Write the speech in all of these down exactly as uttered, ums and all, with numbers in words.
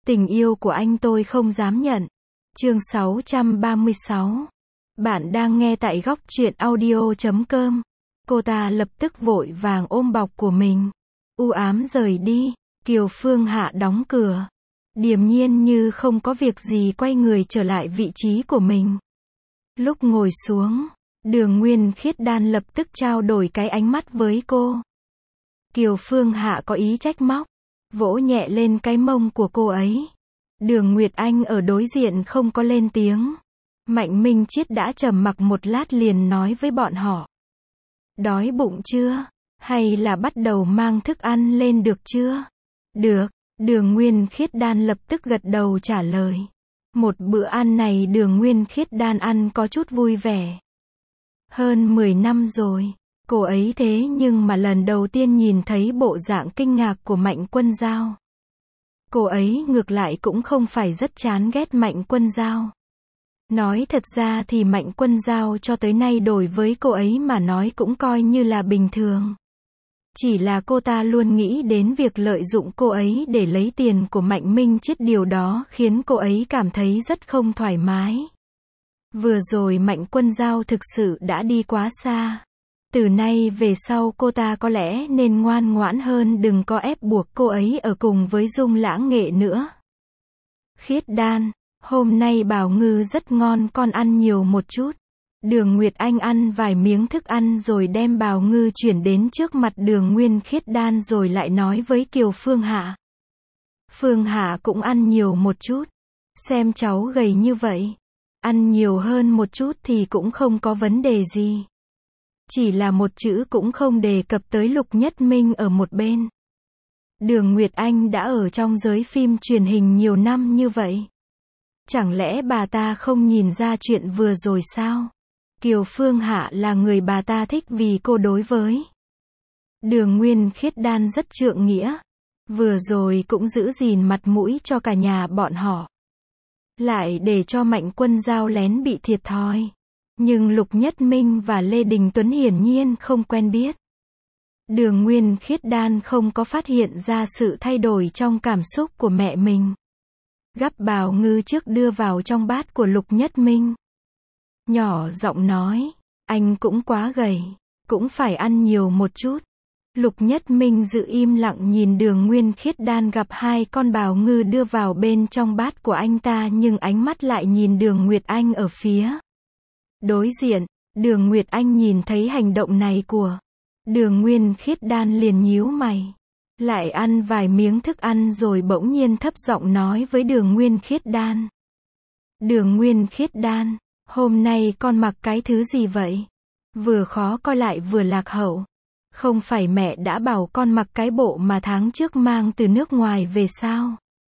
Tình yêu của anh tôi không dám nhận. Chương sáu trăm ba mươi sáu. Bạn đang nghe tại góc truyện audio chấm com. Cô ta lập tức vội vàng ôm bọc của mình, u ám rời đi. Kiều Phương Hạ đóng cửa, điềm nhiên như không có việc gì quay người trở lại vị trí của mình. Lúc ngồi xuống, Đường Nguyên Khiết Đan lập tức trao đổi cái ánh mắt với cô. Kiều Phương Hạ có ý trách móc, vỗ nhẹ lên cái mông của cô ấy. Đường Nguyệt Anh ở đối diện không có lên tiếng. Mạnh Minh Chiết đã trầm mặc một lát liền nói với bọn họ. Đói bụng chưa? Hay là bắt đầu mang thức ăn lên được chưa? Được, Đường Nguyên Khiết Đan lập tức gật đầu trả lời. Một bữa ăn này Đường Nguyên Khiết Đan ăn có chút vui vẻ. Hơn mười năm rồi, cô ấy thế nhưng mà lần đầu tiên nhìn thấy bộ dạng kinh ngạc của Mạnh Quân Dao. Cô ấy ngược lại cũng không phải rất chán ghét Mạnh Quân Dao. Nói thật ra thì Mạnh Quân Dao cho tới nay đối với cô ấy mà nói cũng coi như là bình thường. Chỉ là cô ta luôn nghĩ đến việc lợi dụng cô ấy để lấy tiền của Mạnh Minh Chiết, điều đó khiến cô ấy cảm thấy rất không thoải mái. Vừa rồi Mạnh Quân Dao thực sự đã đi quá xa. Từ nay về sau cô ta có lẽ nên ngoan ngoãn hơn, đừng có ép buộc cô ấy ở cùng với Dung Lãng Nghệ nữa. Khiết Đan, hôm nay bào ngư rất ngon, con ăn nhiều một chút. Đường Nguyệt Anh ăn vài miếng thức ăn rồi đem bào ngư chuyển đến trước mặt Đường Nguyên Khiết Đan rồi lại nói với Kiều Phương Hạ. Phương Hạ cũng ăn nhiều một chút. Xem cháu gầy như vậy, ăn nhiều hơn một chút thì cũng không có vấn đề gì. Chỉ là một chữ cũng không đề cập tới Lục Nhất Minh ở một bên. Đường Nguyệt Anh đã ở trong giới phim truyền hình nhiều năm như vậy. Chẳng lẽ bà ta không nhìn ra chuyện vừa rồi sao? Kiều Phương Hạ là người bà ta thích vì cô đối với Đường Nguyên Khiết Đan rất trượng nghĩa. Vừa rồi cũng giữ gìn mặt mũi cho cả nhà bọn họ. Lại để cho Mạnh Quân Dao lén bị thiệt thòi. Nhưng Lục Nhất Minh và Lê Đình Tuấn hiển nhiên không quen biết. Đường Nguyên Khiết Đan không có phát hiện ra sự thay đổi trong cảm xúc của mẹ mình. Gắp bào ngư trước đưa vào trong bát của Lục Nhất Minh. Nhỏ giọng nói, anh cũng quá gầy, cũng phải ăn nhiều một chút. Lục Nhất Minh giữ im lặng nhìn Đường Nguyên Khiết Đan gặp hai con bào ngư đưa vào bên trong bát của anh ta, nhưng ánh mắt lại nhìn Đường Nguyệt Anh ở phía đối diện. Đường Nguyệt Anh nhìn thấy hành động này của Đường Nguyên Khiết Đan liền nhíu mày. Lại ăn vài miếng thức ăn rồi bỗng nhiên thấp giọng nói với Đường Nguyên Khiết Đan. Đường Nguyên Khiết Đan, hôm nay con mặc cái thứ gì vậy? Vừa khó coi lại vừa lạc hậu. Không phải mẹ đã bảo con mặc cái bộ mà tháng trước mang từ nước ngoài về sao?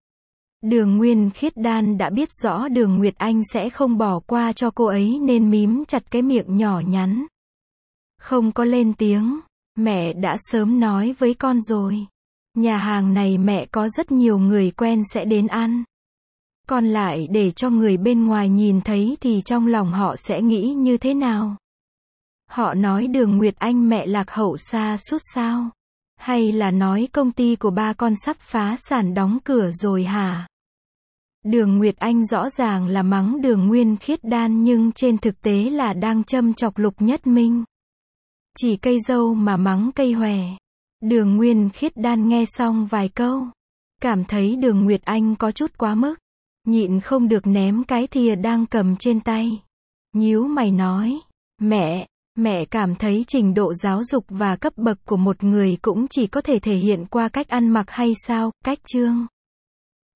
Đường Nguyên Khiết Đan đã biết rõ Đường Nguyệt Anh sẽ không bỏ qua cho cô ấy nên mím chặt cái miệng nhỏ nhắn. Không có lên tiếng. Mẹ đã sớm nói với con rồi. Nhà hàng này mẹ có rất nhiều người quen sẽ đến ăn. Còn lại để cho người bên ngoài nhìn thấy thì trong lòng họ sẽ nghĩ như thế nào? Họ nói Đường Nguyệt Anh mẹ lạc hậu xa sút sao? Hay là nói công ty của ba con sắp phá sản đóng cửa rồi hả? Đường Nguyệt Anh rõ ràng là mắng Đường Nguyên Khiết Đan nhưng trên thực tế là đang châm chọc Lục Nhất Minh. Chỉ cây dâu mà mắng cây hòe. Đường Nguyên Khiết Đan nghe xong vài câu, cảm thấy Đường Nguyệt Anh có chút quá mức, nhịn không được ném cái thìa đang cầm trên tay. Nhíu mày nói, mẹ, mẹ cảm thấy trình độ giáo dục và cấp bậc của một người cũng chỉ có thể thể hiện qua cách ăn mặc hay sao? Cách chương